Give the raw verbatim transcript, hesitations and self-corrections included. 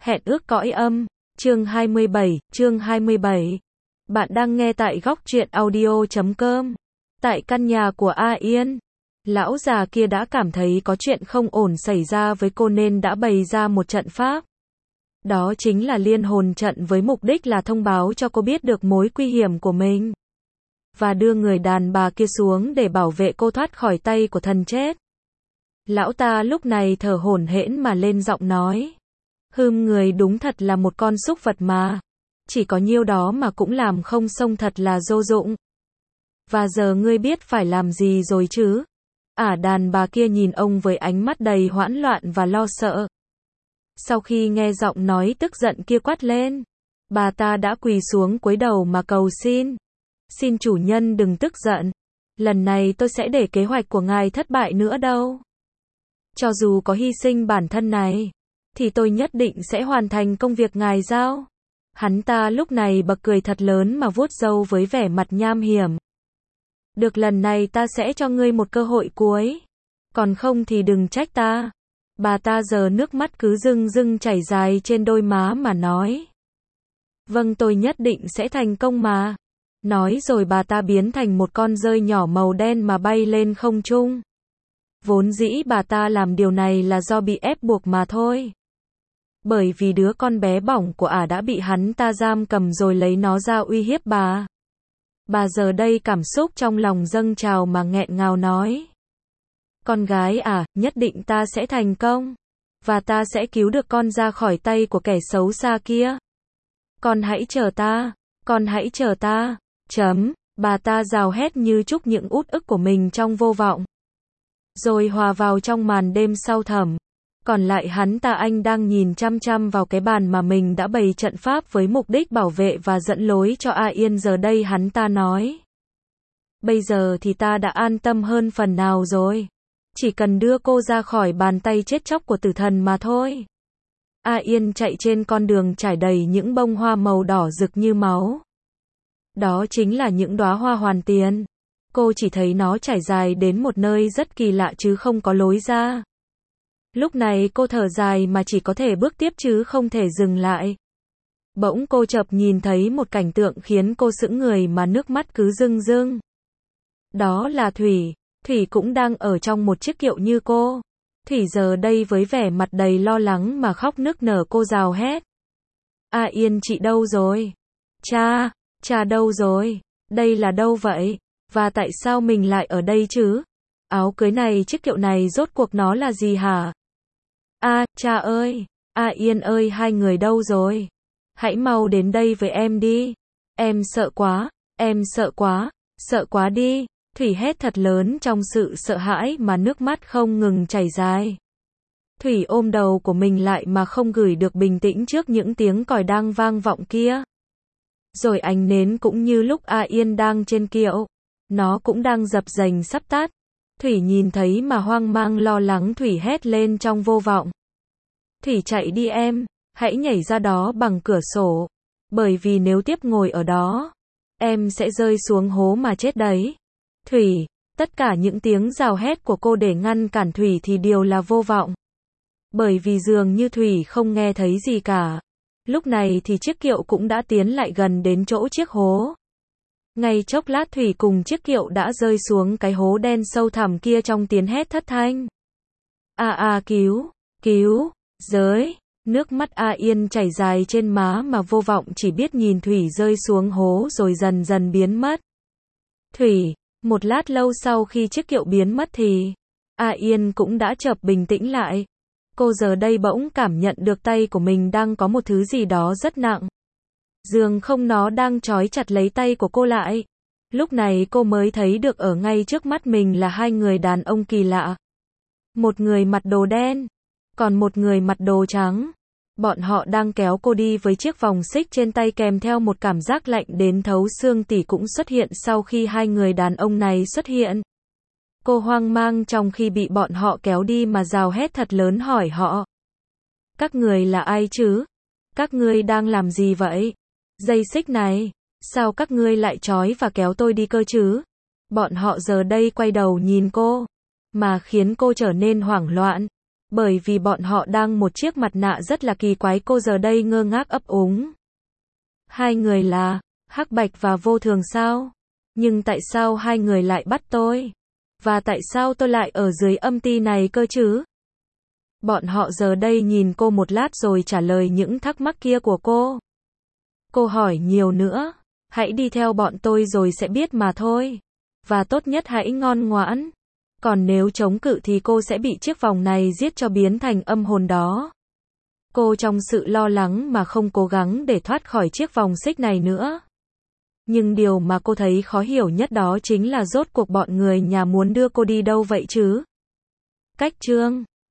Hẹn ước cõi âm, chương hai mươi bảy, chương hai mươi bảy. Bạn đang nghe tại góc truyện audio chấm com. Tại căn nhà của A Yên, lão già kia đã cảm thấy có chuyện không ổn xảy ra với cô nên đã bày ra một trận pháp. Đó chính là liên hồn trận với mục đích là thông báo cho cô biết được mối nguy hiểm của mình. Và đưa người đàn bà kia xuống để bảo vệ cô thoát khỏi tay của thần chết. Lão ta lúc này thở hổn hển mà lên giọng nói. Hừm, người đúng thật là một con súc vật mà. Chỉ có nhiêu đó mà cũng làm không xong, thật là vô dụng. Và giờ ngươi biết phải làm gì rồi chứ? Ả đàn bà kia nhìn ông với ánh mắt đầy hoảng loạn và lo sợ. Sau khi nghe giọng nói tức giận kia quát lên, bà ta đã quỳ xuống cúi đầu mà cầu xin. Xin chủ nhân đừng tức giận. Lần này tôi sẽ để kế hoạch của ngài thất bại nữa đâu. Cho dù có hy sinh bản thân này, thì tôi nhất định sẽ hoàn thành công việc ngài giao. Hắn ta lúc này bật cười thật lớn mà vuốt râu với vẻ mặt nham hiểm. Được, lần này ta sẽ cho ngươi một cơ hội cuối. Còn không thì đừng trách ta. Bà ta giờ nước mắt cứ rưng rưng chảy dài trên đôi má mà nói. Vâng, tôi nhất định sẽ thành công mà. Nói rồi bà ta biến thành một con dơi nhỏ màu đen mà bay lên không trung. Vốn dĩ bà ta làm điều này là do bị ép buộc mà thôi. Bởi vì đứa con bé bỏng của ả đã bị hắn ta giam cầm rồi lấy nó ra uy hiếp bà. Bà giờ đây cảm xúc trong lòng dâng trào mà nghẹn ngào nói. Con gái à, nhất định ta sẽ thành công. Và ta sẽ cứu được con ra khỏi tay của kẻ xấu xa kia. Con hãy chờ ta, con hãy chờ ta. Chấm, bà ta gào hét như trút những uất ức của mình trong vô vọng. Rồi hòa vào trong màn đêm sâu thẳm. Còn lại hắn ta anh đang nhìn chăm chăm vào cái bàn mà mình đã bày trận pháp với mục đích bảo vệ và dẫn lối cho A Yên. Giờ đây hắn ta nói. Bây giờ thì ta đã an tâm hơn phần nào rồi. Chỉ cần đưa cô ra khỏi bàn tay chết chóc của tử thần mà thôi. A Yên chạy trên con đường trải đầy những bông hoa màu đỏ rực như máu. Đó chính là những đóa hoa hoàn tiền. Cô chỉ thấy nó trải dài đến một nơi rất kỳ lạ chứ không có lối ra. Lúc này cô thở dài mà chỉ có thể bước tiếp chứ không thể dừng lại. Bỗng cô chợt nhìn thấy một cảnh tượng khiến cô sững người mà nước mắt cứ rưng rưng. Đó là Thủy. Thủy cũng đang ở trong một chiếc kiệu như cô. Thủy giờ đây với vẻ mặt đầy lo lắng mà khóc nức nở, cô gào hét. A Yên, chị đâu rồi? Cha, cha đâu rồi? Đây là đâu vậy? Và tại sao mình lại ở đây chứ? Áo cưới này, chiếc kiệu này rốt cuộc nó là gì hả? A, cha ơi! A Yên ơi, hai người đâu rồi? Hãy mau đến đây với em đi. Em sợ quá, em sợ quá, sợ quá đi. Thủy hét thật lớn trong sự sợ hãi mà nước mắt không ngừng chảy dài. Thủy ôm đầu của mình lại mà không gửi được bình tĩnh trước những tiếng còi đang vang vọng kia. Rồi ánh nến cũng như lúc A Yên đang trên kiệu. Nó cũng đang dập dềnh sắp tắt. Thủy nhìn thấy mà hoang mang lo lắng, Thủy hét lên trong vô vọng. Thủy chạy đi em, hãy nhảy ra đó bằng cửa sổ. Bởi vì nếu tiếp ngồi ở đó, em sẽ rơi xuống hố mà chết đấy. Thủy, tất cả những tiếng gào hét của cô để ngăn cản Thủy thì đều là vô vọng. Bởi vì dường như Thủy không nghe thấy gì cả. Lúc này thì chiếc kiệu cũng đã tiến lại gần đến chỗ chiếc hố. Ngay chốc lát Thủy cùng chiếc kiệu đã rơi xuống cái hố đen sâu thẳm kia trong tiếng hét thất thanh. A a cứu, cứu, giới, nước mắt A Yên chảy dài trên má mà vô vọng chỉ biết nhìn Thủy rơi xuống hố rồi dần dần biến mất. Thủy, một lát lâu sau khi chiếc kiệu biến mất thì A Yên cũng đã chợp bình tĩnh lại. Cô giờ đây bỗng cảm nhận được tay của mình đang có một thứ gì đó rất nặng. Dường không nó đang trói chặt lấy tay của cô lại. Lúc này cô mới thấy được ở ngay trước mắt mình là hai người đàn ông kỳ lạ. Một người mặc đồ đen, còn một người mặc đồ trắng. Bọn họ đang kéo cô đi với chiếc vòng xích trên tay kèm theo một cảm giác lạnh đến thấu xương tỉ cũng xuất hiện sau khi hai người đàn ông này xuất hiện. Cô hoang mang trong khi bị bọn họ kéo đi mà gào hét thật lớn hỏi họ. Các người là ai chứ? Các ngươi đang làm gì vậy? Dây xích này, sao các ngươi lại trói và kéo tôi đi cơ chứ? Bọn họ giờ đây quay đầu nhìn cô, mà khiến cô trở nên hoảng loạn. Bởi vì bọn họ đang một chiếc mặt nạ rất là kỳ quái, cô giờ đây ngơ ngác ấp úng. Hai người là Hắc Bạch và Vô Thường sao? Nhưng tại sao hai người lại bắt tôi? Và tại sao tôi lại ở dưới âm ti này cơ chứ? Bọn họ giờ đây nhìn cô một lát rồi trả lời những thắc mắc kia của cô. Cô hỏi nhiều nữa. Hãy đi theo bọn tôi rồi sẽ biết mà thôi. Và tốt nhất hãy ngoan ngoãn. Còn nếu chống cự thì cô sẽ bị chiếc vòng này giết cho biến thành âm hồn đó. Cô trong sự lo lắng mà không cố gắng để thoát khỏi chiếc vòng xích này nữa. Nhưng điều mà cô thấy khó hiểu nhất đó chính là rốt cuộc bọn người nhà muốn đưa cô đi đâu vậy chứ? Cách chương